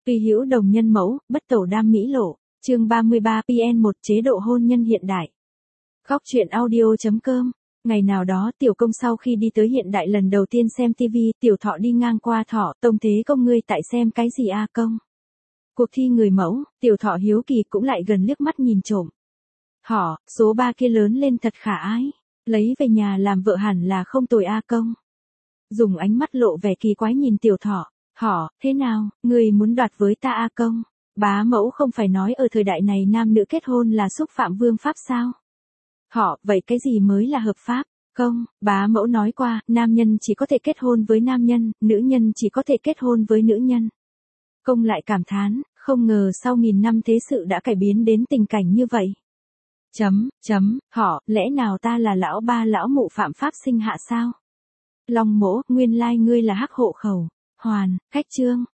Phi hữu đồng nhân mẫu, bất tẩu đam mỹ lộ. Chương 33 PN1 chế độ hôn nhân hiện đại. Khóc chuyện audio.com. Ngày nào đó Tiểu Công sau khi đi tới hiện đại lần đầu tiên xem TV, Tiểu Thọ đi ngang qua Thọ, Tông Thế Công ngươi tại xem cái gì a Công? Cuộc thi người mẫu, Tiểu Thọ hiếu kỳ cũng lại gần liếc mắt nhìn trộm. Họ, số 3 kia lớn lên thật khả ái, lấy về nhà làm vợ hẳn là không tồi a Công. Dùng ánh mắt lộ vẻ kỳ quái nhìn Tiểu Thọ, họ, thế nào, ngươi muốn đoạt với ta a Công? Bá mẫu không phải nói ở thời đại này nam nữ kết hôn là xúc phạm vương pháp sao? Họ, vậy cái gì mới là hợp pháp? Không, bá mẫu nói qua, nam nhân chỉ có thể kết hôn với nam nhân, nữ nhân chỉ có thể kết hôn với nữ nhân. Công lại cảm thán, không ngờ sau 1000 năm thế sự đã cải biến đến tình cảnh như vậy. Họ, lẽ nào ta là lão ba lão mụ phạm pháp sinh hạ sao? Long Mỗ, nguyên lai ngươi là hắc hộ khẩu. Hoàn, khách trương,